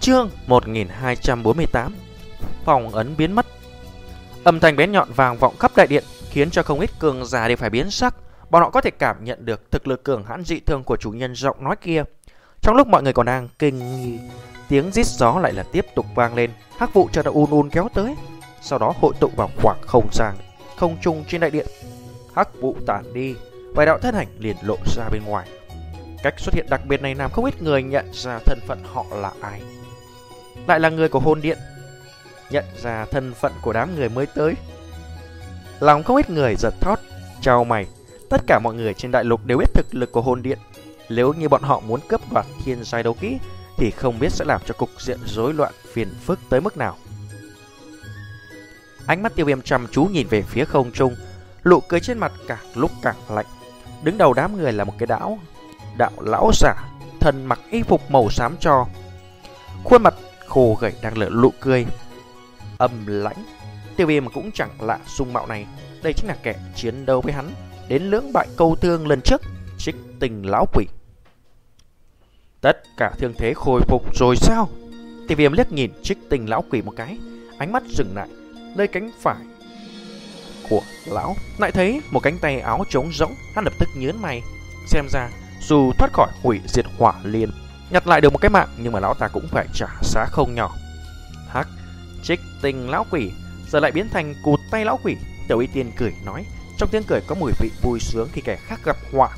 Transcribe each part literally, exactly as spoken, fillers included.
Chương một nghìn hai trăm bốn mươi tám. Phòng ấn biến mất. Âm thanh bén nhọn vang vọng khắp đại điện, khiến cho không ít cường giả đều phải biến sắc. Bọn họ có thể cảm nhận được thực lực cường hãn dị thường của chủ nhân giọng nói kia. Trong lúc mọi người còn đang kinh nghi, tiếng rít gió lại là tiếp tục vang lên. Hắc vụ chợt un un kéo tới, sau đó hội tụ vào khoảng không gian không trung trên đại điện. Hắc vụ tản đi, vài đạo thân ảnh liền lộ ra bên ngoài. Cách xuất hiện đặc biệt này làm không ít người nhận ra thân phận họ là ai. Lại là người của hồn điện. Nhận ra thân phận của đám người mới tới, lòng không ít người giật thót, chau mày. Tất cả mọi người trên đại lục đều biết thực lực của hồn điện. Nếu như bọn họ muốn cướp đoạt thiên giai đấu kỹ thì không biết sẽ làm cho cục diện rối loạn phiền phức tới mức nào. Ánh mắt Tiêu Viêm chăm chú nhìn về phía không trung, nụ cười trên mặt càng lúc càng lạnh. Đứng đầu đám người là một cái đạo đạo lão giả, thân mặc y phục màu xám tro, khuôn mặt khô gầy đang nở nụ cười âm lãnh. Tiêu Viêm cũng chẳng lạ dung mạo này, đây chính là kẻ chiến đấu với hắn đến lưỡng bại câu thương lần trước, Trích Tinh lão quỷ. Tất cả thương thế khôi phục rồi sao? Tiêu Viêm liếc nhìn Trích Tinh lão quỷ một cái, ánh mắt dừng lại nơi cánh phải của lão, lại thấy một cánh tay áo trống rỗng. Hắn lập tức nhướng mày, xem ra dù thoát khỏi hủy diệt hỏa liên, nhặt lại được một cái mạng, nhưng mà lão ta cũng phải trả giá không nhỏ. Hắc, Trích Tinh lão quỷ giờ lại biến thành cụt tay lão quỷ. Tiểu Y Tiên cười nói, trong tiếng cười có mùi vị vui sướng khi kẻ khác gặp họa.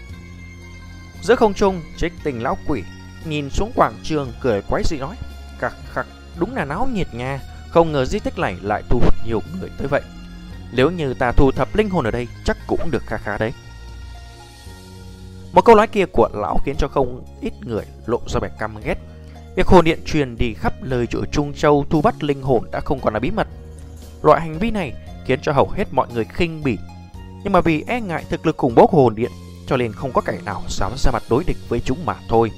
Giữa không trung, Trích Tinh lão quỷ nhìn xuống quảng trường cười quái dị nói, khắc khắc, đúng là náo nhiệt nha. Không ngờ di tích này lại thu hút nhiều người tới vậy. Nếu như ta thu thập linh hồn ở đây chắc cũng được khá khá đấy. Một câu nói kia của lão khiến cho không ít người lộ ra vẻ căm ghét. Việc hồn điện truyền đi khắp lời chỗ Trung Châu thu bắt linh hồn đã không còn là bí mật. Loại hành vi này khiến cho hầu hết mọi người khinh bỉ, nhưng mà vì e ngại thực lực khủng bố của hồn điện cho nên không có kẻ nào dám ra mặt đối địch với chúng mà thôi.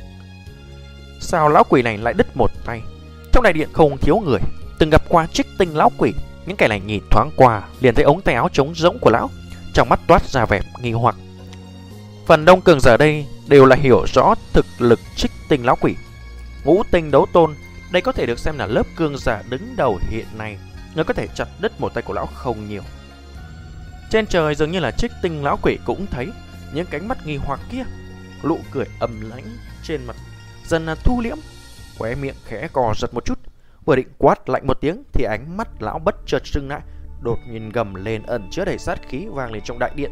Sao lão quỷ này lại đứt một tay? Trong đại điện không thiếu người từng gặp qua Trích Tinh lão quỷ. Những kẻ này nhìn thoáng qua liền thấy ống tay áo trống rỗng của lão, trong mắt toát ra vẻ nghi hoặc. Phần đông cường giả đây đều là hiểu rõ thực lực Trích Tinh lão quỷ. Ngũ tinh đấu tôn, đây có thể được xem là lớp cường giả đứng đầu hiện nay. Người có thể chặt đứt một tay của lão không nhiều. Trên trời dường như là Trích Tinh lão quỷ cũng thấy những cánh mắt nghi hoặc kia, nụ cười âm lãnh trên mặt dần là thu liễm, khóe miệng khẽ cò giật một chút. Vừa định quát lạnh một tiếng thì ánh mắt lão bất chợt sưng lại, đột nhiên gầm lên ẩn chứa đầy sát khí vang lên trong đại điện.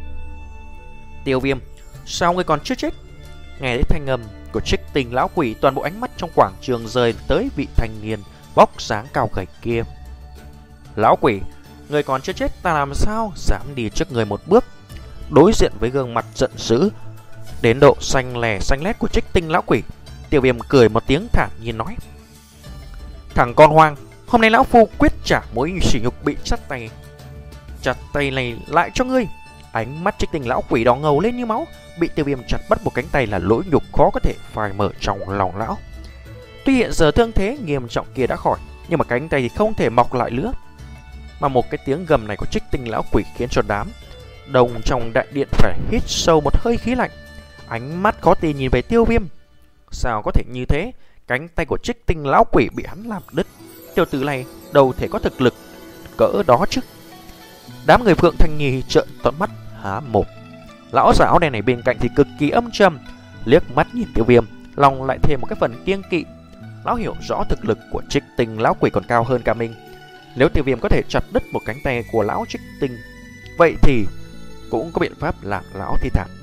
Tiêu Viêm, sao ngươi còn chưa chết? Nghe thấy thanh âm của Trích Tinh lão quỷ, toàn bộ ánh mắt trong quảng trường rơi tới vị thanh niên bóc dáng cao gầy kia. Lão quỷ, ngươi còn chưa chết, ta làm sao dám đi trước người một bước? Đối diện với gương mặt giận dữ đến độ xanh lè xanh lét của Trích Tinh lão quỷ, Tiêu Viêm cười một tiếng thản nhiên nói, thằng con hoang, hôm nay lão phu quyết trả mối sỉ nhục bị chặt tay. Chặt tay này lại cho ngươi. Ánh mắt Trích Tinh lão quỷ đỏ ngầu lên như máu. Bị Tiêu Viêm chặt mất một cánh tay là lỗi nhục khó có thể phai mở trong lòng lão. Tuy hiện giờ thương thế nghiêm trọng kia đã khỏi, nhưng mà cánh tay thì không thể mọc lại nữa. Mà một cái tiếng gầm này của Trích Tinh lão quỷ khiến cho đám đông trong đại điện phải hít sâu một hơi khí lạnh. Ánh mắt khó tin nhìn về Tiêu Viêm. Sao có thể như thế? Cánh tay của Trích Tinh lão quỷ bị hắn làm đứt. Tiểu tử này đâu thể có thực lực cỡ đó chứ. Đám người Phượng Thanh Nhi trợn tròn mắt há mồm. Lão giả áo đen này bên cạnh thì cực kỳ âm trầm, liếc mắt nhìn Tiêu Viêm, lòng lại thêm một cái phần kiêng kỵ. Lão hiểu rõ thực lực của Trích Tinh lão quỷ còn cao hơn cả mình. Nếu Tiêu Viêm có thể chặt đứt một cánh tay của lão Trích Tinh, vậy thì cũng có biện pháp làm lão thi thảm.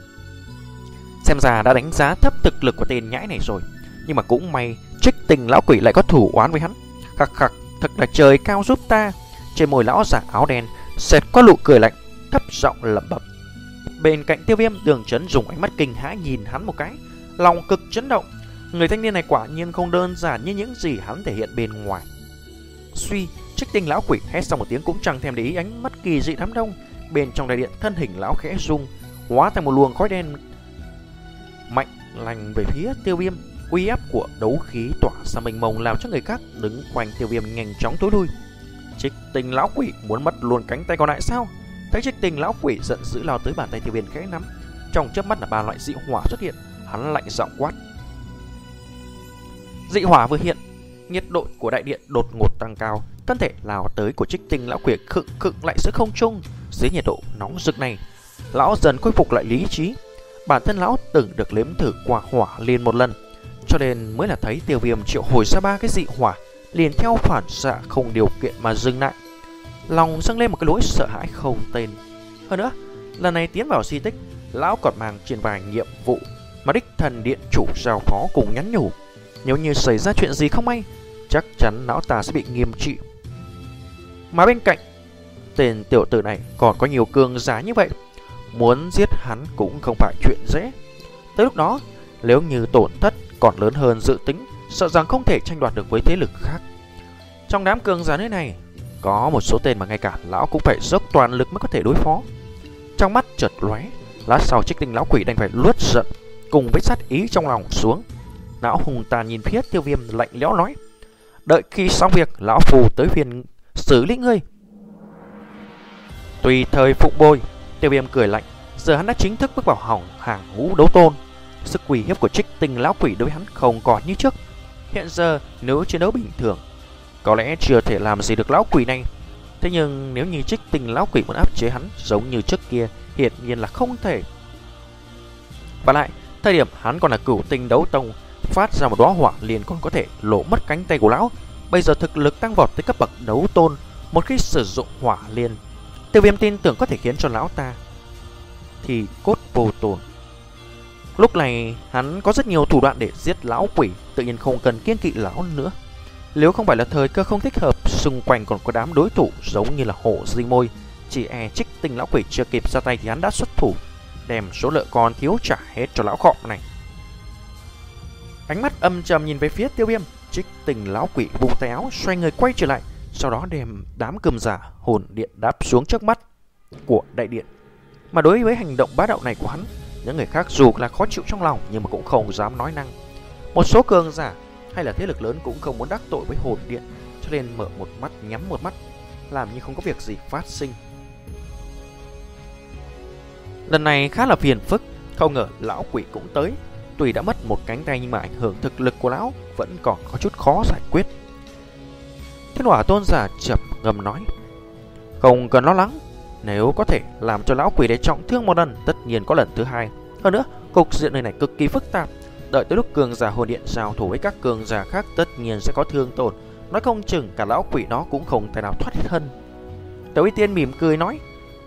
Xem ra đã đánh giá thấp thực lực của tên nhãi này rồi. Nhưng mà cũng may Trích Tinh lão quỷ lại có thủ oán với hắn. Khắc khắc, thật là trời cao giúp ta. Trên môi lão giả áo đen xẹt qua nụ cười lạnh, thấp giọng lẩm bẩm. Bên cạnh Tiêu Viêm, Đường Chấn dùng ánh mắt kinh hãi nhìn hắn một cái, lòng cực chấn động. Người thanh niên này quả nhiên không đơn giản như những gì hắn thể hiện bên ngoài. Suy, Trích Tinh lão quỷ hét xong một tiếng cũng chẳng thèm để ý ánh mắt kỳ dị đám đông. Bên trong đại điện, thân hình lão khẽ rung, hóa thành một luồng khói đen mạnh lành về phía Tiêu Viêm. Uy áp của đấu khí tỏa ra mênh mông làm cho người khác đứng quanh Tiêu Viêm nhanh chóng tối lui. Trích Tinh lão quỷ muốn mất luôn cánh tay còn lại sao? Thấy Trích Tinh lão quỷ giận dữ lao tới, bàn tay Tiêu Viêm khẽ nắm, trong chớp mắt là ba loại dị hỏa xuất hiện. Hắn lạnh giọng quát, Dị hỏa vừa hiện, nhiệt độ của đại điện đột ngột tăng cao, thân thể lao tới của Trích Tinh lão quỷ khựng khựng lại giữa không trung. Dưới nhiệt độ nóng rực này, lão dần khôi phục lại lý trí. Bản thân lão từng được nếm thử qua hỏa liên một lần, cho nên mới là thấy Tiêu Viêm triệu hồi ra ba cái dị hỏa, liền theo phản xạ không điều kiện mà dừng lại. Lòng dâng lên một cái nỗi sợ hãi không tên. Hơn nữa, lần này tiến vào di tích, lão còn mang trên vai nhiệm vụ mà đích thần điện chủ giao phó cùng nhắn nhủ. Nếu như xảy ra chuyện gì không may, chắc chắn lão ta sẽ bị nghiêm trị. Mà bên cạnh, tên tiểu tử này còn có nhiều cường giả như vậy, muốn giết hắn cũng không phải chuyện dễ. Tới lúc đó, nếu như tổn thất còn lớn hơn dự tính, sợ rằng không thể tranh đoạt được với thế lực khác. Trong đám cường giả nơi này, có một số tên mà ngay cả lão cũng phải dốc toàn lực mới có thể đối phó. Trong mắt chợt lóe, lát sau Trích Tinh lão quỷ đành phải luốt giận cùng với sát ý trong lòng xuống. Lão hùng tàn nhìn phía Tiêu Viêm lạnh lẽo nói: đợi khi xong việc, lão phù tới phiên xử lý ngươi. Tùy thời phụng bồi. Tiêu Viêm cười lạnh. Giờ hắn đã chính thức bước vào hỏng hàng ngũ đấu tôn. Sức uy hiếp của Trích Tinh lão quỷ đối với hắn không còn như trước. Hiện giờ nếu chiến đấu bình thường, có lẽ chưa thể làm gì được lão quỷ này. Thế nhưng nếu như Trích Tinh lão quỷ muốn áp chế hắn giống như trước kia, hiển nhiên là không thể. Và lại, thời điểm hắn còn là cửu tinh đấu tông, phát ra một đóa hỏa liền còn có thể lỗ mất cánh tay của lão. Bây giờ thực lực tăng vọt tới cấp bậc đấu tôn, một khi sử dụng hỏa liên, Tiêu Viêm tin tưởng có thể khiến cho lão ta thì cốt vô tồn. Lúc này hắn có rất nhiều thủ đoạn để giết lão quỷ, tự nhiên không cần kiêng kỵ lão nữa. Nếu không phải là thời cơ không thích hợp, xung quanh còn có đám đối thủ giống như là hổ di môi, chỉ e Trích Tinh lão quỷ chưa kịp ra tay thì hắn đã xuất thủ, đem số lượng còn thiếu trả hết cho lão khọ này. Ánh mắt âm trầm nhìn về phía Tiêu Viêm, Trích Tinh lão quỷ vung tay áo xoay người quay trở lại, sau đó đem đám cường giả hồn điện đáp xuống trước mắt của đại điện. Mà đối với hành động bá đạo này của hắn, những người khác dù là khó chịu trong lòng nhưng mà cũng không dám nói năng. Một số cường giả hay là thế lực lớn cũng không muốn đắc tội với hồn điện, cho nên mở một mắt nhắm một mắt, làm như không có việc gì phát sinh. Lần này khá là phiền phức, không ngờ lão quỷ cũng tới. Tuy đã mất một cánh tay nhưng mà ảnh hưởng thực lực của lão vẫn còn có chút khó giải quyết. Thiên Hỏa tôn giả chậm ngầm nói: không cần lo lắng, nếu có thể làm cho lão quỷ để trọng thương một lần, tất nhiên có lần thứ hai. Hơn nữa, cục diện này này cực kỳ phức tạp, đợi tới lúc cường giả hồn điện giao thủ với các cường giả khác tất nhiên sẽ có thương tổn, nói không chừng cả lão quỷ đó cũng không thể nào thoát thân. Tiểu Y Tiên mỉm cười nói: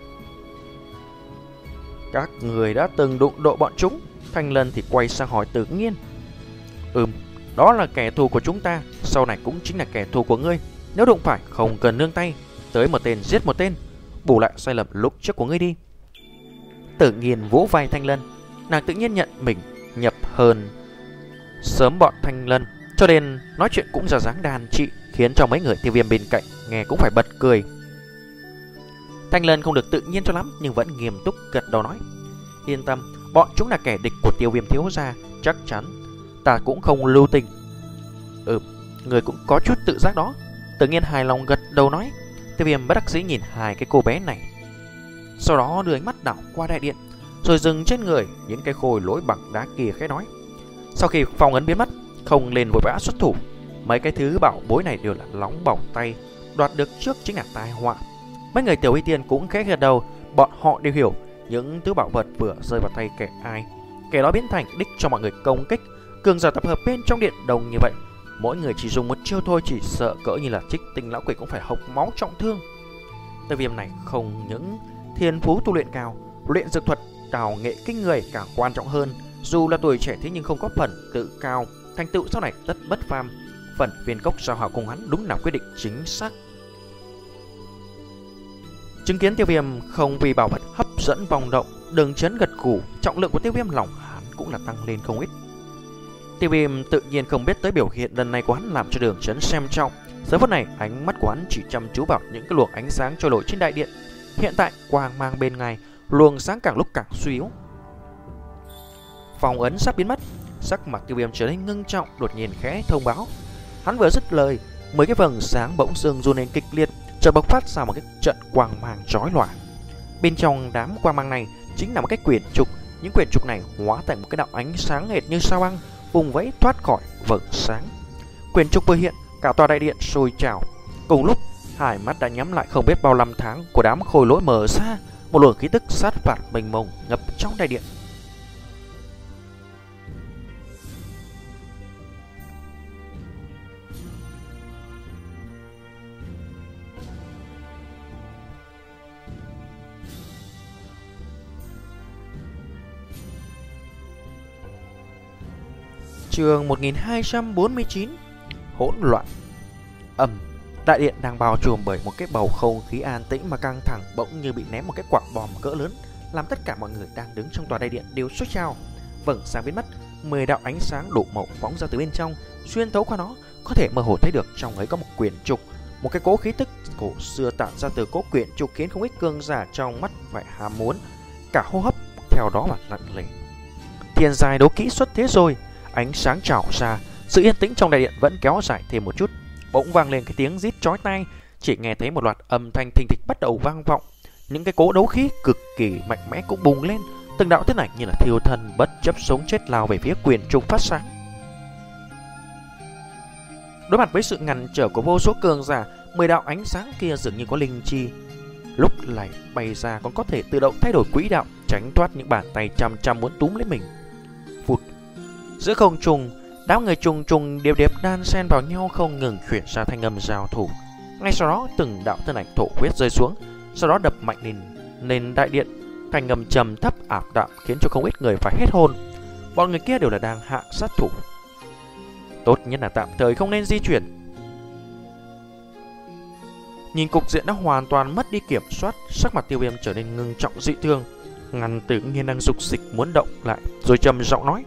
các người đã từng đụng độ bọn chúng. Thanh Lân thì quay sang hỏi Tự Nhiên: ừm, đó là kẻ thù của chúng ta, sau này cũng chính là kẻ thù của ngươi. Nếu đụng phải không cần nương tay, tới một tên giết một tên, bù lại sai lầm lúc trước của ngươi đi. Tự Nhiên vỗ vai Thanh Lân, nàng tự nhiên nhận mình nhập hơn sớm bọn Thanh Lân, cho nên nói chuyện cũng ra dáng đàn trị, khiến cho mấy người Tiêu Viêm bên cạnh nghe cũng phải bật cười. Thanh Lân không được tự nhiên cho lắm nhưng vẫn nghiêm túc gật đầu nói: yên tâm, bọn chúng là kẻ địch của Tiêu Viêm thiếu gia, chắc chắn ta cũng không lưu tình. Ừ, người cũng có chút tự giác đó. Tự Nhiên hài lòng gật đầu nói. Tiêu Viêm bất đắc dĩ nhìn hai cái cô bé này, sau đó đưa ánh mắt đảo qua đại điện, rồi dừng trên người những cái khối lỗi bằng đá kia khẽ nói: sau khi phong ấn biến mất, không lên vội vã xuất thủ. Mấy cái thứ bảo bối này đều là nóng bỏng tay, đoạt được trước chính là tai họa. Mấy người Tiểu Y Tiên cũng khẽ gật đầu, bọn họ đều hiểu những thứ bảo vật vừa rơi vào tay kẻ ai, kẻ đó biến thành đích cho mọi người công kích. Cường giả tập hợp bên trong điện đồng như vậy, mỗi người chỉ dùng một chiêu thôi, chỉ sợ cỡ như là Trích Tinh lão quỷ cũng phải hộc máu trọng thương. Tiêu Viêm này không những thiên phú tu luyện cao, luyện dược thuật đào nghệ kinh người, càng quan trọng hơn, dù là tuổi trẻ thế nhưng không có phần tự cao, thành tựu sau này tất bất phàm. Phần viên cốc giao hảo cùng hắn đúng là quyết định chính xác. Chứng kiến Tiêu Viêm không vì bảo vật hấp dẫn vòng động, Đường Chấn gật gù, trọng lượng của Tiêu Viêm lòng hắn cũng là tăng lên không ít. Tiêu Viêm tự nhiên không biết tới biểu hiện lần này của hắn làm cho Đường Chấn xem trọng. Giờ phút này ánh mắt của hắn chỉ chăm chú vào những cái luồng ánh sáng trôi nổi trên đại điện. Hiện tại quang mang bên ngoài luồng sáng càng lúc càng suy yếu, phong ấn sắp biến mất. Sắc mặt Tiêu Viêm trở nên ngưng trọng, đột nhiên khẽ thông báo. Hắn vừa dứt lời, mấy cái vầng sáng bỗng dưng run lên kịch liệt, chợt bộc phát ra một cái trận quang mang chói lòa. Bên trong đám quang mang này chính là một cái quyển trục. Những quyển trục này hóa thành một cái đạo ánh sáng hệt như sao băng, vùng vẫy thoát khỏi vầng sáng. Quyền trục vừa hiện, cả tòa đại điện sôi trào. Cùng lúc, hai mắt đã nhắm lại không biết bao năm tháng của đám khôi lỗi mở ra, một luồng khí tức sát phạt mênh mông ngập trong đại điện. Chương một nghìn hai trăm bốn mươi chín. Hỗn loạn. Ầm, đại điện đang bao trùm bởi một cái bầu không khí an tĩnh mà căng thẳng, bỗng như bị ném một cái quả bom cỡ lớn, làm tất cả mọi người đang đứng trong tòa đại điện đều sốt trào. Vầng sáng biến mất, mười đạo ánh sáng đủ màu phóng ra từ bên trong, xuyên thấu qua nó, có thể mơ hồ thấy được trong ấy có một quyển trục, một cái cỗ khí tức cổ xưa tản ra từ cỗ quyển trục khiến không ít cường giả trong mắt phải ham muốn, cả hô hấp theo đó mà lặng lẽ. Thiên giai đấu kỹ xuất thế rồi. Ánh sáng trào ra, sự yên tĩnh trong đại điện vẫn kéo dài thêm một chút. Bỗng vang lên cái tiếng rít chói tai, chỉ nghe thấy một loạt âm thanh thình thịch bắt đầu vang vọng. Những cái cỗ đấu khí cực kỳ mạnh mẽ cũng bùng lên, từng đạo thân ảnh như là thiêu thân bất chấp sống chết lao về phía quyền trục phát sáng. Đối mặt với sự ngăn trở của vô số cường giả, mười đạo ánh sáng kia dường như có linh chi, lúc lại bay ra còn có thể tự động thay đổi quỹ đạo, tránh thoát những bàn tay chăm chăm muốn túm lấy mình. Phụt. Giữa không trung, đám người trùng trùng điệp điệp đan xen vào nhau không ngừng chuyển ra thanh âm giao thủ. Ngay sau đó từng đạo thân ảnh thổ huyết rơi xuống, sau đó đập mạnh lên nền đại điện, thanh âm trầm thấp ảm đạm khiến cho không ít người phải hết hồn. Bọn người kia đều là đang hạ sát thủ, tốt nhất là tạm thời không nên di chuyển. Nhìn cục diện đã hoàn toàn mất đi kiểm soát, sắc mặt Tiêu Viêm trở nên ngưng trọng dị thường. Ngăn tự nhiên đang dục dịch muốn động lại, rồi trầm giọng nói.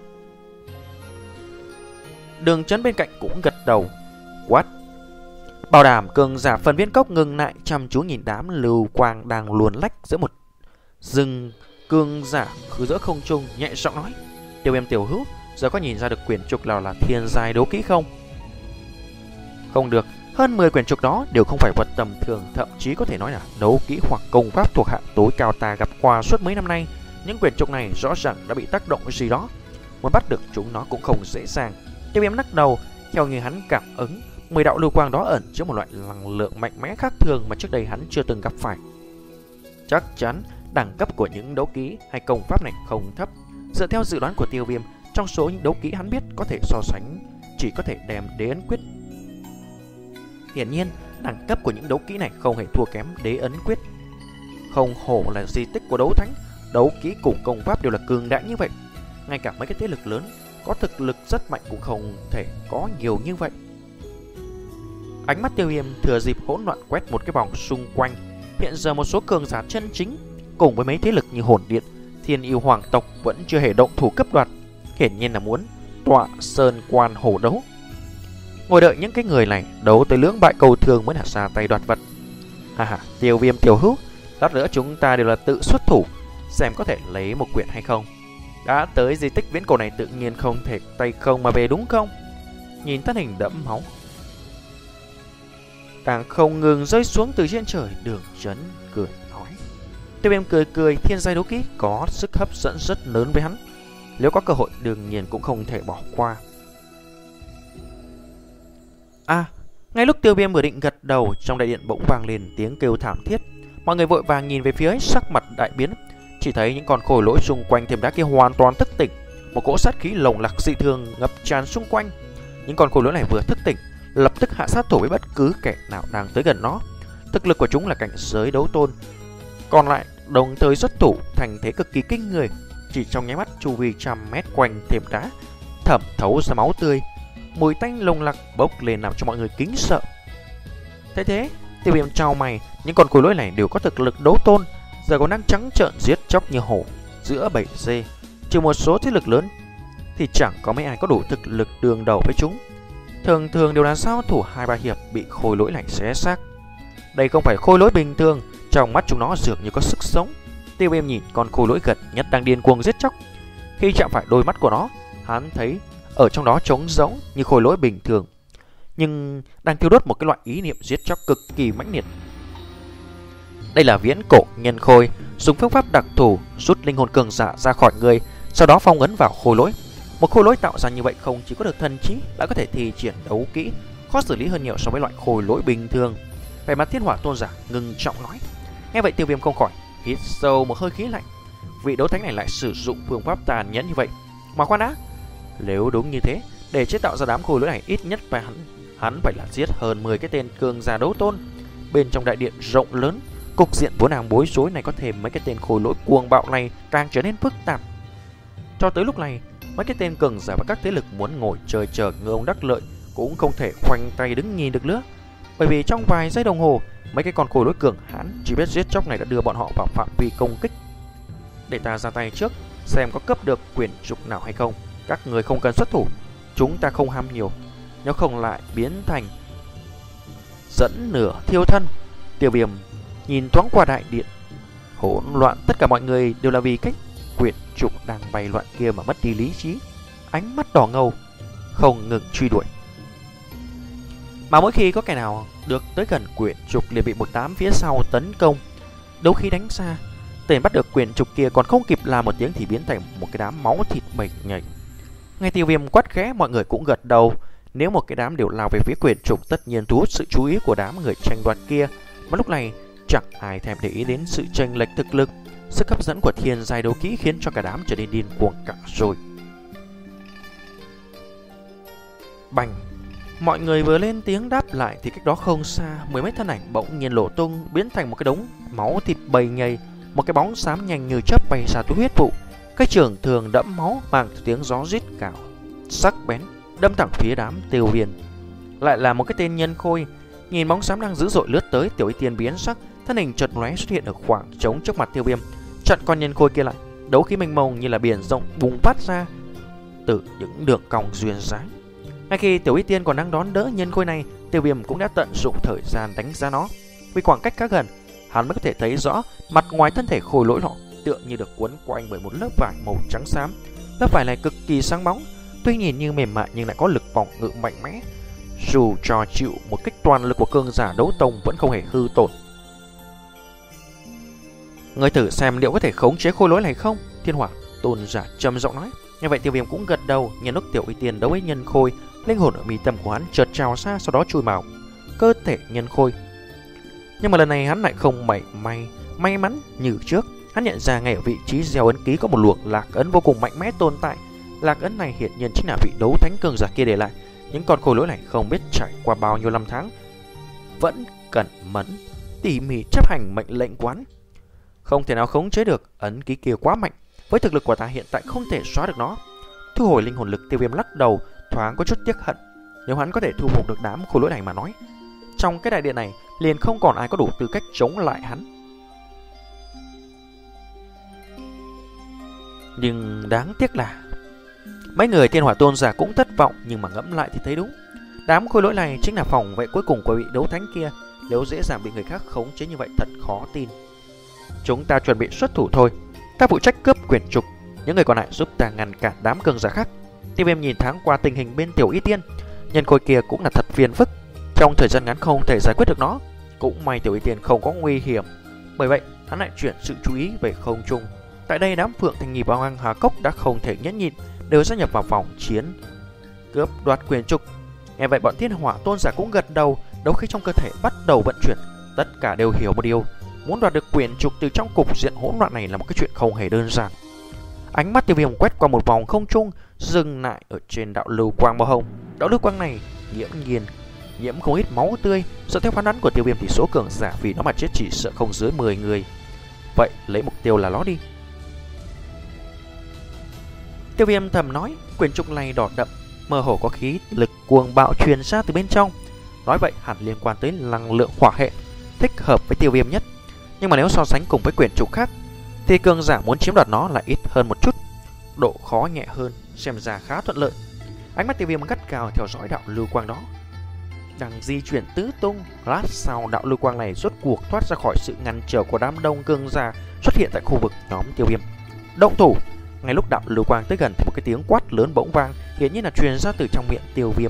Đường Chấn bên cạnh cũng gật đầu, quát: bảo đảm cường giả phần viên cốc ngừng lại, chăm chú nhìn đám lưu quang đang luồn lách giữa một rừng cường giả khứ giữa không trung, nhẹ giọng nói: Tiêu Viêm tiểu hữu, giờ có nhìn ra được quyển trục nào là thiên giai đấu kỹ không? Không được, hơn mười quyển trục đó đều không phải vật tầm thường, thậm chí có thể nói là đấu kỹ hoặc công pháp thuộc hạng tối cao ta gặp qua suốt mấy năm nay. Những quyển trục này rõ ràng đã bị tác động gì đó, muốn bắt được chúng nó cũng không dễ dàng. Tiêu Viêm lắc đầu, theo như hắn cảm ứng, mười đạo lưu quang đó ẩn chứa một loại năng lượng mạnh mẽ khác thường mà trước đây hắn chưa từng gặp phải. Chắc chắn đẳng cấp của những đấu kỹ hay công pháp này không thấp. Dựa theo dự đoán của Tiêu Viêm, trong số những đấu kỹ hắn biết có thể so sánh, chỉ có thể đem đế ấn quyết. Hiển nhiên, đẳng cấp của những đấu kỹ này không hề thua kém đế ấn quyết. Không hổ là di tích của đấu thánh, đấu kỹ cùng công pháp đều là cường đại như vậy. Ngay cả mấy cái thế lực lớn có thực lực rất mạnh cũng không thể có nhiều như vậy. Ánh mắt Tiêu Viêm thừa dịp hỗn loạn quét một cái vòng xung quanh. Hiện giờ một số cường giả chân chính cùng với mấy thế lực như Hồn Điện, Thiên Yêu Hoàng tộc vẫn chưa hề động thủ cấp đoạt, hiển nhiên là muốn tọa sơn quan hổ đấu. Ngồi đợi những cái người này đấu tới lưỡng bại cầu thường mới là ra tay đoạt vật. Ha ha, Tiêu Viêm tiểu hữu, lát nữa chúng ta đều là tự xuất thủ, xem có thể lấy một quyển hay không. Đã tới di tích viễn cổ này tự nhiên không thể tay không mà về đúng không? Nhìn thân hình đẫm máu càng không ngừng rơi xuống từ trên trời, Đường Chấn cười nói. Tiêu Viêm cười cười, thiên giai đấu kỹ có sức hấp dẫn rất lớn với hắn, nếu có cơ hội đương nhiên cũng không thể bỏ qua. À, ngay lúc Tiêu Viêm vừa định gật đầu, trong đại điện bỗng vang lên tiếng kêu thảm thiết. Mọi người vội vàng nhìn về phía ấy, sắc mặt đại biến. Chỉ thấy những con khối lỗi xung quanh thềm đá kia hoàn toàn thức tỉnh, một cỗ sát khí lồng lặc dị thường ngập tràn xung quanh. Những con khối lỗi này vừa thức tỉnh, lập tức hạ sát thủ với bất cứ kẻ nào đang tới gần nó. Thực lực của chúng là cảnh giới đấu tôn, còn lại đồng thời xuất thủ thành thế cực kỳ kinh người. Chỉ trong nháy mắt, chu vi trăm mét quanh thềm đá thẩm thấu ra máu tươi, mùi tanh lồng lặc bốc lên làm cho mọi người kính sợ. Thế thế, Tiêu Viêm chau mày, những con khối lỗi này đều có thực lực đấu tôn, giờ còn đang trắng trợn giết chóc như hổ giữa bầy dê. Trừ một số thế lực lớn thì chẳng có mấy ai có đủ thực lực đương đầu với chúng. Thường thường đều là giao thủ hai ba hiệp bị khối lỗi này xé xác. Đây không phải khối lỗi bình thường, trong mắt chúng nó dường như có sức sống. Tiêu Viêm nhìn con khối lỗi gần nhất đang điên cuồng giết chóc. Khi chạm phải đôi mắt của nó, hắn thấy ở trong đó trống rỗng như khối lỗi bình thường, nhưng đang thiêu đốt một cái loại ý niệm giết chóc cực kỳ mãnh liệt. Đây là viễn cổ nhân khôi, dùng phương pháp đặc thù rút linh hồn cường giả ra khỏi người, sau đó phong ấn vào khối lỗi. Một khôi lỗi tạo ra như vậy không chỉ có được thần trí, lại có thể thi triển đấu kỹ, khó xử lý hơn nhiều so với loại khôi lỗi bình thường. Vẻ mặt Thiên Hỏa Tôn giả ngưng trọng nói. Nghe vậy Tiêu Viêm không khỏi hít sâu một hơi khí lạnh. Vị đấu thánh này lại sử dụng phương pháp tàn nhẫn như vậy. Mà khoan đã, nếu đúng như thế, để chế tạo ra đám khôi lỗi này ít nhất phải hắn hắn phải là giết hơn mười cái tên cường giả đấu tôn. Bên trong đại điện rộng lớn, cục diện vốn đang bối rối này có thêm mấy cái tên khôi lỗi cuồng bạo này càng trở nên phức tạp. Cho tới lúc này, mấy cái tên cường giả và các thế lực muốn ngồi chơi chờ ngư ông đắc lợi cũng không thể khoanh tay đứng nhìn được nữa. Bởi vì trong vài giây đồng hồ, mấy cái con khôi lỗi cường hãn chỉ biết giết chóc này đã đưa bọn họ vào phạm vi công kích. Để ta ra tay trước, xem có cấp được quyền trục nào hay không. Các người không cần xuất thủ, chúng ta không ham nhiều, nếu không lại biến thành dẫn nửa thiêu thân. Tiêu Viêm nhìn thoáng qua đại điện, hỗn loạn, tất cả mọi người đều là vì cách quyển trục đang bay loạn kia mà mất đi lý trí, ánh mắt đỏ ngầu, không ngừng truy đuổi. Mà mỗi khi có kẻ nào được tới gần quyển trục liền bị một đám phía sau tấn công. Đấu khí đánh xa, tên bắt được quyển trục kia còn không kịp làm một tiếng thì biến thành một cái đám máu thịt bầy nhảy. Nghe Tiêu Viêm quát khẽ, mọi người cũng gật đầu. Nếu một cái đám đều lao về phía quyển trục, tất nhiên thu hút sự chú ý của đám người tranh đoạt kia. Mà lúc này chẳng ai thèm để ý đến sự chênh lệch thực lực. Sức hấp dẫn của thiên giai đấu kỹ khiến cho cả đám trở nên điên cuồng cả rồi. Bành! Mọi người vừa lên tiếng đáp lại thì cách đó không xa, mười mấy thân ảnh bỗng nhiên lộ tung, biến thành một cái đống máu thịt bầy nhầy. Một cái bóng xám nhanh như chớp bay ra túi huyết vụ. Cái trường thường đẫm máu mang tiếng gió rít cào sắc bén đâm thẳng phía đám Tiêu Viêm. Lại là một cái tên nhân khôi. Nhìn bóng xám đang dữ dội lướt tới, Tiểu Y Tiên biến sắc, thân hình chợt lóe xuất hiện ở khoảng trống trước mặt Tiêu Viêm, chặn con nhân khôi kia lại. Đấu khí mênh mông như là biển rộng bùng phát ra từ những đường cong duyên dáng. Ngay khi Tiểu Y Tiên còn đang đón đỡ nhân khôi này, Tiêu Viêm cũng đã tận dụng thời gian đánh giá nó. Vì khoảng cách khá gần, hắn mới có thể thấy rõ mặt ngoài thân thể khôi lỗi nọ tựa như được quấn quanh bởi một lớp vải màu trắng xám. Lớp vải này cực kỳ sáng bóng, tuy nhìn như mềm mại nhưng lại có lực phòng ngự mạnh mẽ. Dù cho chịu một kích toàn lực của cường giả đấu tông vẫn không hề hư tổn. Người thử xem liệu có thể khống chế khôi lỗi này không? Thiên Hỏa Tôn giả trầm giọng nói. Như vậy Tiêu Viêm cũng gật đầu. Nhân lúc Tiểu Y Tiên đấu với nhân khôi, linh hồn ở mi tâm của hắn chợt trào xa, sau đó chui vào cơ thể nhân khôi. Nhưng mà lần này hắn lại không mảy may may mắn như trước. Hắn nhận ra ngay ở vị trí gieo ấn ký có một luồng lạc ấn vô cùng mạnh mẽ tồn tại. Lạc ấn này hiện nhiên chính là vị đấu thánh cường giả kia để lại. Những con khôi lỗi này không biết trải qua bao nhiêu năm tháng, vẫn cẩn mẫn tỉ mỉ chấp hành mệnh lệnh quán, không thể nào khống chế được ấn ký kia quá mạnh. Với thực lực của ta hiện tại không thể xóa được nó. Thu hồi linh hồn lực, Tiêu Viêm lắc đầu, thoáng có chút tiếc hận. Nếu hắn có thể thu phục được đám khôi lỗi này mà nói, trong cái đại điện này liền không còn ai có đủ tư cách chống lại hắn. Nhưng đáng tiếc là mấy người Thiên Hỏa Tôn giả cũng thất vọng, nhưng mà ngẫm lại thì thấy đúng. Đám khôi lỗi này chính là phòng vệ cuối cùng của vị đấu thánh kia. Nếu dễ dàng bị người khác khống chế như vậy thật khó tin. Chúng ta chuẩn bị xuất thủ thôi. Ta phụ trách cướp quyển trục, những người còn lại giúp ta ngăn cản đám cường giả khác. Tiêu Viêm nhìn thoáng qua tình hình bên Tiểu Y Tiên. Nhân khôi kia cũng là thật phiền phức, trong thời gian ngắn không thể giải quyết được nó. Cũng may Tiểu Y Tiên không có nguy hiểm, bởi vậy hắn lại chuyển sự chú ý về không trung. Tại đây đám Phượng Thành Nhì và Hoàng Hà Cốc đã không thể nhẫn nhịn, đều gia nhập vào vòng chiến cướp đoạt quyền trục. Nghe vậy bọn Thiên Hỏa Tôn giả cũng gật đầu, đấu khí trong cơ thể bắt đầu vận chuyển. Tất cả đều hiểu một điều, muốn đoạt được quyền trục từ trong cục diện hỗn loạn này là một cái chuyện không hề đơn giản. Ánh mắt Tiêu Viêm quét qua một vòng không trung, dừng lại ở trên đạo lưu quang màu hồng. Đạo lưu quang này nghiễm nhiên nhiễm không ít máu tươi. Dựa theo phán đoán của Tiêu Viêm thì số cường giả vì nó mà chết chỉ sợ không dưới mười người. Vậy lấy mục tiêu là nó đi. Tiêu Viêm thầm nói. Quyền trục này đỏ đậm, mơ hồ có khí lực cuồng bạo truyền ra từ bên trong. Nói vậy hẳn liên quan tới năng lượng hỏa hệ, thích hợp với Tiêu Viêm nhất. Nhưng mà nếu so sánh cùng với quyền trục khác thì cường giả muốn chiếm đoạt nó lại ít hơn một chút, độ khó nhẹ hơn, xem ra khá thuận lợi. Ánh mắt Tiêu Viêm gắt gao theo dõi đạo lưu quang đó, đang di chuyển tứ tung. Lát sau đạo lưu quang này rốt cuộc thoát ra khỏi sự ngăn trở của đám đông cường giả, xuất hiện tại khu vực nhóm Tiêu Viêm. Động thủ! Ngay lúc đạo lưu quang tới gần thì một cái tiếng quát lớn bỗng vang, hiển nhiên là truyền ra từ trong miệng Tiêu Viêm.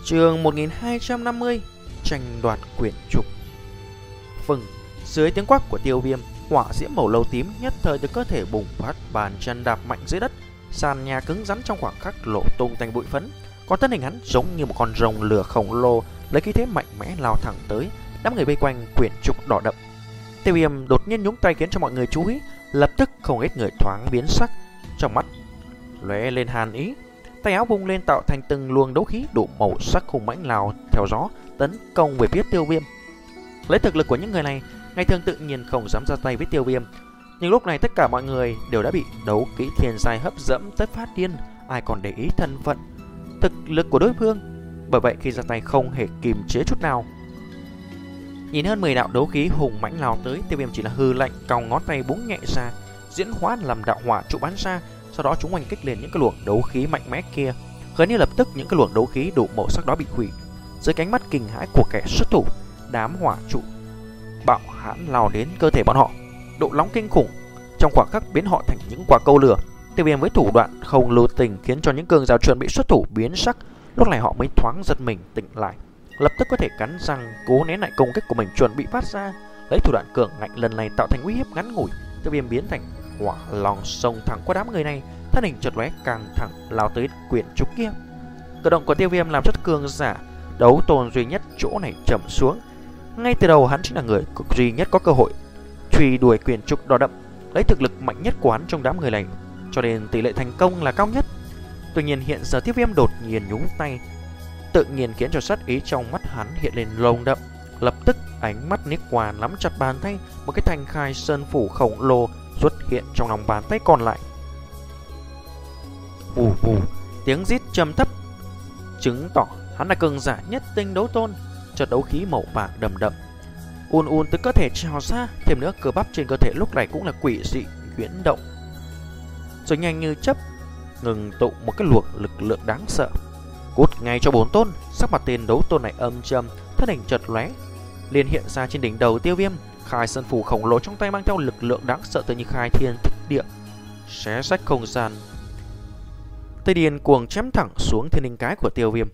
Chương một nghìn hai trăm năm mươi, tranh đoạt quyển trục. Phừng, dưới tiếng quát của Tiêu Viêm, hỏa diễm màu lâu tím nhất thời từ cơ thể bùng phát, bàn chân đạp mạnh dưới đất, sàn nhà cứng rắn trong khoảng khắc lộ tung thành bụi phấn. Còn thân hình hắn giống như một con rồng lửa khổng lồ, lấy khí thế mạnh mẽ lao thẳng tới đám người vây quanh quyển trục đỏ đậm. Tiêu Viêm đột nhiên nhúng tay khiến cho mọi người chú ý, lập tức không ít người thoáng biến sắc, trong mắt lóe lên hàn ý. Tay áo vung lên tạo thành từng luồng đấu khí đủ màu sắc hùng mãnh lao theo gió tấn công về phía Tiêu Viêm. Lấy thực lực của những người này, ngày thường tự nhiên không dám ra tay với Tiêu Viêm, nhưng lúc này tất cả mọi người đều đã bị đấu kỹ thiên giai hấp dẫn tới phát điên, ai còn để ý thân phận, thực lực của đối phương. Bởi vậy khi ra tay không hề kiềm chế chút nào. Nhìn hơn mười đạo đấu khí hùng mãnh lao tới, Tiêu Viêm chỉ là hư lạnh, còng ngón tay búng nhẹ ra, diễn hóa làm đạo hỏa trụ bắn ra. Sau đó chúng oanh kích lên những cái luồng đấu khí mạnh mẽ kia, gần như lập tức những cái luồng đấu khí đủ màu sắc đó bị hủy. Dưới cánh mắt kinh hãi của kẻ xuất thủ, đám hỏa trụ bạo hãn lao đến cơ thể bọn họ, độ nóng kinh khủng trong khoảng khắc biến họ thành những quả câu lửa. Tiêu Viêm với thủ đoạn không lưu tình khiến cho những cường giả chuẩn bị xuất thủ biến sắc. Lúc này họ mới thoáng giật mình tỉnh lại, lập tức có thể cắn răng cố nén lại công kích của mình chuẩn bị phát ra. Lấy thủ đoạn cường ngạnh lần này tạo thành uy hiếp ngắn ngủi, Tiêu Viêm biến thành hỏa lòng sông thẳng qua đám người này, thân hình chợt lóe càng thẳng lao tới quyển trục kia. Cử động của Tiêu Viêm làm rất cường giả đấu tôn duy nhất chỗ này trầm xuống. Ngay từ đầu hắn chính là người duy nhất có cơ hội truy đuổi quyển trục đỏ đậm, lấy thực lực mạnh nhất của hắn trong đám người này, cho nên tỷ lệ thành công là cao nhất. Tuy nhiên hiện giờ Tiêu Viêm đột nhiên nhúng tay, tự nhiên khiến cho sát ý trong mắt hắn hiện lên lồng đậm. Lập tức ánh mắt niết qua nắm chặt bàn tay, một cái thanh khai sơn phủ khổng lồ xuất hiện trong lòng bàn tay còn lại. Vù vù, tiếng rít trầm thấp chứng tỏ hắn là cường giả nhất tinh đấu tôn. Chợt đấu khí màu bạc đậm đậm ùn ùn từ cơ thể trào ra, thêm nữa cơ bắp trên cơ thể lúc này cũng là quỷ dị chuyển động, rồi nhanh như chớp ngừng tụ một cái luồng lực lượng đáng sợ. Cút ngay cho bổn tôn! Sắc mặt tên đấu tôn này âm trầm, thân hình chợt lóe liền hiện ra trên đỉnh đầu Tiêu Viêm. Khai sơn phủ khổng lồ trong tay mang theo lực lượng đáng sợ tự như khai thiên thức địa, xé rách không gian. Tay điên cuồng chém thẳng xuống thiên linh cái của Tiêu Viêm.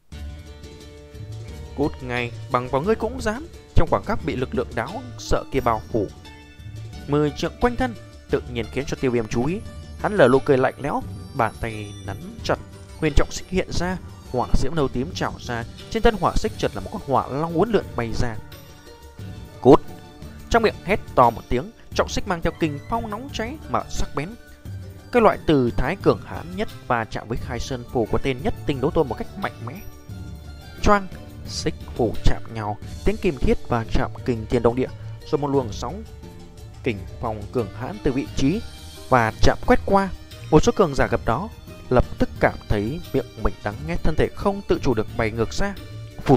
Cút ngay, bằng vào ngươi cũng dám! Trong khoảng khắc bị lực lượng đáng sợ kia bao phủ mười trượng quanh thân, tự nhiên khiến cho Tiêu Viêm chú ý. Hắn lờ nụ cười lạnh lẽo, bàn tay nắn chặt, huyền trọng xích hiện ra, hỏa diễm nâu tím trào ra, trên thân hỏa xích chợt là một con hỏa long uốn lượn bay ra. Cút! Trong miệng hét to một tiếng, trọng xích mang theo kình phong nóng cháy mà sắc bén. Cái loại từ thái cường hãn nhất va chạm với khai sơn phủ của tên nhất tinh đấu tôn một cách mạnh mẽ. Choang! Xích phủ chạm nhau, tiếng kim thiết và chạm kình thiên động địa, rồi một luồng sóng kình phong cường hãn từ vị trí và chạm quét qua. Một số cường giả gặp đó lập tức cảm thấy miệng mình đắng nghét, thân thể không tự chủ được bay ngược ra. Phụt!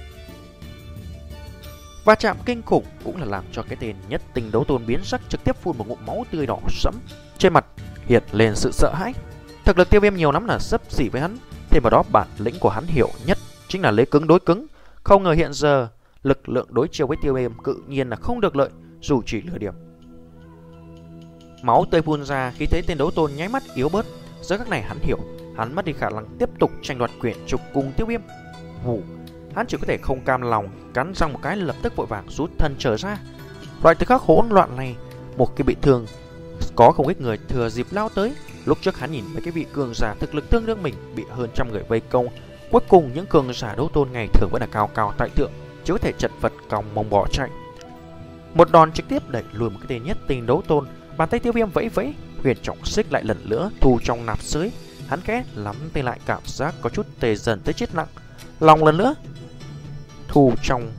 Va chạm kinh khủng cũng là làm cho cái tên nhất tinh đấu tôn biến sắc, trực tiếp phun một ngụm máu tươi đỏ sẫm, trên mặt hiện lên sự sợ hãi. Thực lực Tiêu Viêm nhiều lắm là xấp xỉ với hắn, thêm vào đó bản lĩnh của hắn hiểu nhất chính là lấy cứng đối cứng. Không ngờ hiện giờ lực lượng đối chiêu với Tiêu Viêm cự nhiên là không được lợi dù chỉ nửa điểm. Máu tươi phun ra khi thấy tên đấu tôn nháy mắt yếu bớt. Giờ các này hắn hiểu hắn mất đi khả năng tiếp tục tranh đoạt quyển trục cùng Tiêu Viêm. Vụ hắn chỉ có thể không cam lòng, cắn răng một cái lập tức vội vàng rút thân trở ra. Loại thời khắc hỗn loạn này, một cái bị thương có không ít người thừa dịp lao tới. Lúc trước hắn nhìn mấy cái vị cường giả thực lực tương đương mình bị hơn trăm người vây công. Cuối cùng những cường giả đấu tôn ngày thường vẫn là cao cao tại thượng, chỉ có thể chật vật còng mông bỏ chạy. Một đòn trực tiếp đẩy lùi một cái tên nhất tinh đấu tôn. Bàn tay Tiêu Viêm vẫy vẫy, huyền trọng xích lại lần nữa thu trong nạp giới. Hắn khẽ lắm tay lại, cảm giác có chút tê dần tới chết lặng. Lòng lần nữa thu trong,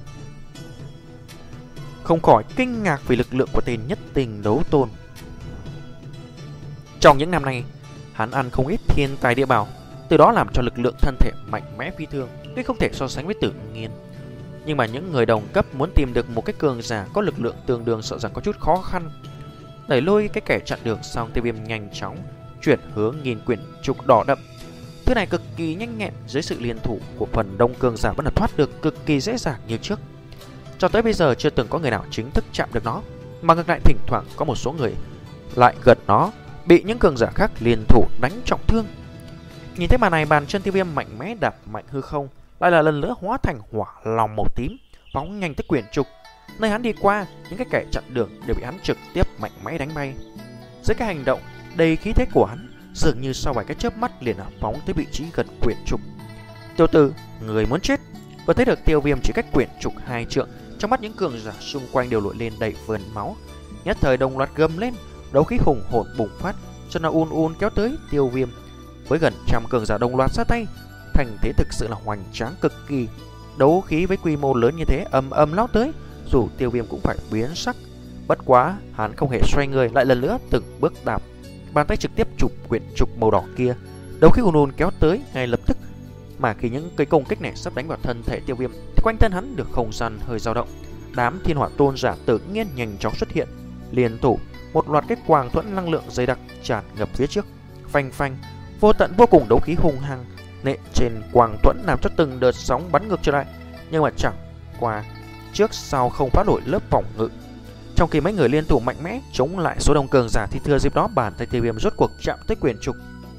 không khỏi kinh ngạc vì lực lượng của tên nhất tinh đấu tôn. Trong những năm nay, hắn ăn không ít thiên tài địa bảo, từ đó làm cho lực lượng thân thể mạnh mẽ phi thường, tuy không thể so sánh với Tử Nghiên. Nhưng mà những người đồng cấp muốn tìm được một cái cường giả có lực lượng tương đương sợ rằng có chút khó khăn. Đẩy lôi cái kẻ chặn đường xong, Tiêu Viêm nhanh chóng chuyển hướng nhìn quyển trục đỏ đậm. Thứ này cực kỳ nhanh nhẹn, dưới sự liên thủ của phần đông cường giả vẫn là thoát được cực kỳ dễ dàng như trước. Cho tới bây giờ chưa từng có người nào chính thức chạm được nó, mà ngược lại thỉnh thoảng có một số người lại gần nó, bị những cường giả khác liên thủ đánh trọng thương. Nhìn thấy màn này, bàn chân Tiêu Viêm mạnh mẽ đạp mạnh hư không, lại là lần nữa hóa thành hỏa lòng màu tím, phóng nhanh tới quyển trục. Nơi hắn đi qua, những cái kẻ chặn đường đều bị hắn trực tiếp mạnh mẽ đánh bay. Dưới cái hành động đầy khí thế của hắn, dường như sau vài cái chớp mắt liền phóng tới vị trí gần quyển trục. Tiêu tử, người muốn chết. Vừa thấy được Tiêu Viêm chỉ cách quyển trục hai trượng, trong mắt những cường giả xung quanh đều nổi lên đầy vườn máu. Nhất thời đồng loạt gầm lên, đấu khí hùng hồn bùng phát, chân nó un un kéo tới Tiêu Viêm. Với gần trăm cường giả đồng loạt ra tay, thành thế thực sự là hoành tráng cực kỳ. Đấu khí với quy mô lớn như thế ầm ầm lao tới, dù Tiêu Viêm cũng phải biến sắc. Bất quá, hắn không hề xoay người, lại lần nữa từng bước đạp, bàn tay trực tiếp chụp quyển trục màu đỏ kia. Đấu khí ùn ùn kéo tới ngay lập tức, mà khi những cái công kích này sắp đánh vào thân thể Tiêu Viêm thì quanh thân hắn được không gian hơi dao động. Đám thiên hỏa tôn giả tự nhiên nhanh chóng xuất hiện, liên thủ một loạt cái quang thuẫn năng lượng dày đặc tràn ngập phía trước. Phanh phanh, vô tận vô cùng đấu khí hung hăng nện trên quang thuẫn làm cho từng đợt sóng bắn ngược trở lại, nhưng mà chẳng qua trước sau không phá nổi lớp phòng ngự. Trong khi mấy người liên thủ mạnh mẽ chống lại số đông cường giả thì thừa dịp đó bàn tay Tiêu Viêm rốt cuộc chạm tới quyển trục.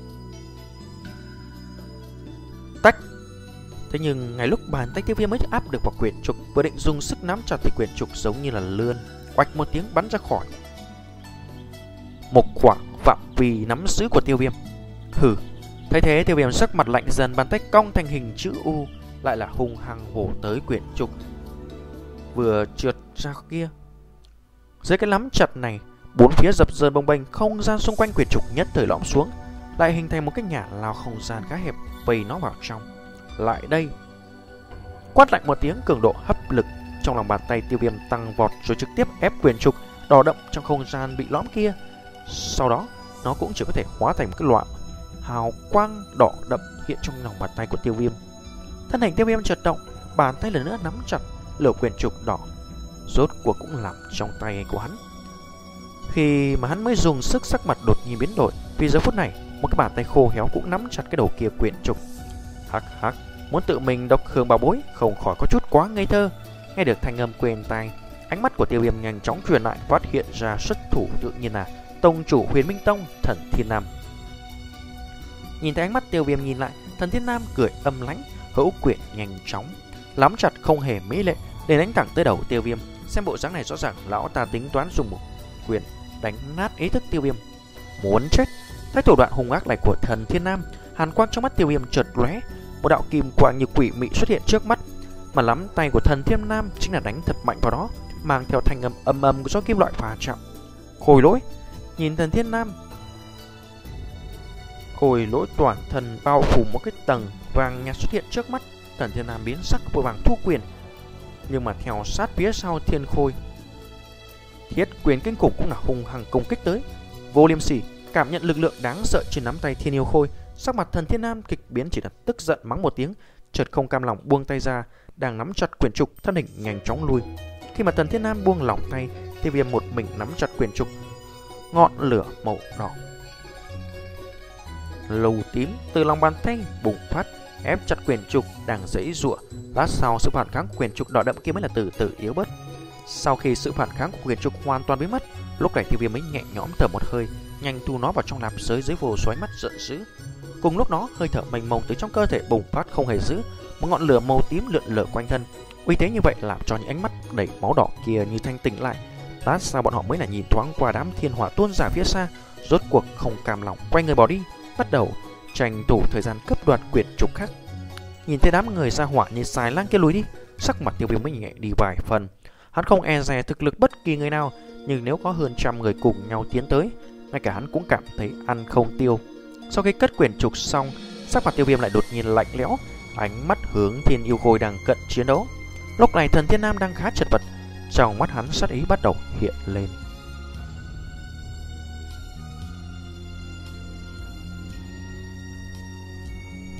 Tách. Thế nhưng ngay lúc bàn tay Tiêu Viêm mới áp được vào quyển trục, vừa định dùng sức nắm chặt thì quyển trục giống như là lươn, oạch một tiếng bắn ra khỏi một khoảng phạm vi nắm giữ của Tiêu Viêm. Hừ. Thấy thế Tiêu Viêm sắc mặt lạnh dần, bàn tay cong thành hình chữ U, lại là hung hăng vồ tới quyển trục vừa trượt ra kia. Dưới cái nắm chặt này, bốn phía dập dờn bồng bềnh, không gian xung quanh quyển trục nhất thời lõm xuống, lại hình thành một cái nhà lao không gian khá hẹp vây nó vào trong. Lại đây. Quát lạnh một tiếng, cường độ hấp lực trong lòng bàn tay Tiêu Viêm tăng vọt rồi trực tiếp ép quyển trục đỏ đậm trong không gian bị lõm kia. Sau đó, nó cũng chỉ có thể hóa thành một cái loại hào quang đỏ đậm hiện trong lòng bàn tay của Tiêu Viêm. Thân hình Tiêu Viêm chợt động, bàn tay lần nữa nắm chặt lửa quyển trục đỏ, rốt cuộc cũng nằm trong tay của hắn. Khi mà hắn mới dùng sức, sắc mặt đột nhiên biến đổi, vì giờ phút này một cái bàn tay khô héo cũng nắm chặt cái đầu kia quyển trục. Hắc hắc, muốn tự mình độc hưởng bảo bối không khỏi có chút quá ngây thơ. Nghe được thanh âm quên tai, ánh mắt của Tiêu Viêm nhanh chóng truyền lại, phát hiện ra xuất thủ tự nhiên là tông chủ Huyền Minh Tông Thần Thiên Nam. Nhìn thấy ánh mắt Tiêu Viêm nhìn lại, Thần Thiên Nam cười âm lãnh, hữu quyển nhanh chóng nắm chặt không hề mỹ lệ để đánh thẳng tới đầu Tiêu Viêm. Xem bộ dáng này rõ ràng lão ta tính toán dùng một quyền đánh nát ý thức Tiêu Viêm. Muốn chết. Thấy thủ đoạn hung ác này của Thần Thiên Nam, hàn quang trong mắt Tiêu Viêm chợt lóe, một đạo kim quang như quỷ mị xuất hiện trước mắt, mà nắm tay của Thần Thiên Nam chính là đánh thật mạnh vào đó, mang theo thanh âm âm âm do kim loại va chạm. Khôi lỗi. Nhìn Thần Thiên Nam, khôi lỗi toàn thân bao phủ một cái tầng vàng nhạt xuất hiện trước mắt, Thần Thiên Nam biến sắc vội vàng thu quyền, nhưng mà theo sát phía sau Thiên Khôi, thiết quyền kinh khủng cũng là hung hăng công kích tới. Vô Liêm Sỉ cảm nhận lực lượng đáng sợ trên nắm tay Thiên Yêu Khôi, sắc mặt Thần Thiên Nam kịch biến, chỉ là tức giận mắng một tiếng, chợt không cam lòng buông tay ra, đang nắm chặt quyển trục, thân hình nhanh chóng lui. Khi mà Thần Thiên Nam buông lỏng tay, Tiêu Viêm một mình nắm chặt quyển trục, ngọn lửa màu đỏ lầu tím từ lòng bàn tay bùng phát, ép chặt quyển trục đang giãy giụa. Lát sau, sự phản kháng của quyển trục đỏ đậm kia mới là từ từ yếu bớt. Sau khi sự phản kháng của quyển trục hoàn toàn biến mất, lúc này Tiêu Viêm mới nhẹ nhõm thở một hơi, nhanh thu nó vào trong nạp giới dưới vô số ánh mắt giận dữ. Cùng lúc đó, hơi thở mênh mông từ trong cơ thể bùng phát không hề giữ, một ngọn lửa màu tím lượn lờ quanh thân. Uy thế như vậy làm cho những ánh mắt đầy máu đỏ kia như thanh tỉnh lại. Lát sau bọn họ mới là nhìn thoáng qua đám thiên hỏa tôn giả phía xa, rốt cuộc không cam lòng quay người bỏ đi, bắt đầu tranh thủ thời gian cướp đoạt quyển trục khác. Nhìn thấy đám người ra hỏa như xài lang kia lùi đi, sắc mặt Tiêu Viêm mới nhẹ đi vài phần. Hắn không e dè thực lực bất kỳ người nào, nhưng nếu có hơn trăm người cùng nhau tiến tới, ngay cả hắn cũng cảm thấy ăn không tiêu. Sau khi cất quyển trục xong, sắc mặt Tiêu Viêm lại đột nhiên lạnh lẽo, ánh mắt hướng Thiên Yêu Khôi đang cận chiến đấu. Lúc này Thần Thiên Nam đang khá chật vật, trong mắt hắn sát ý bắt đầu hiện lên.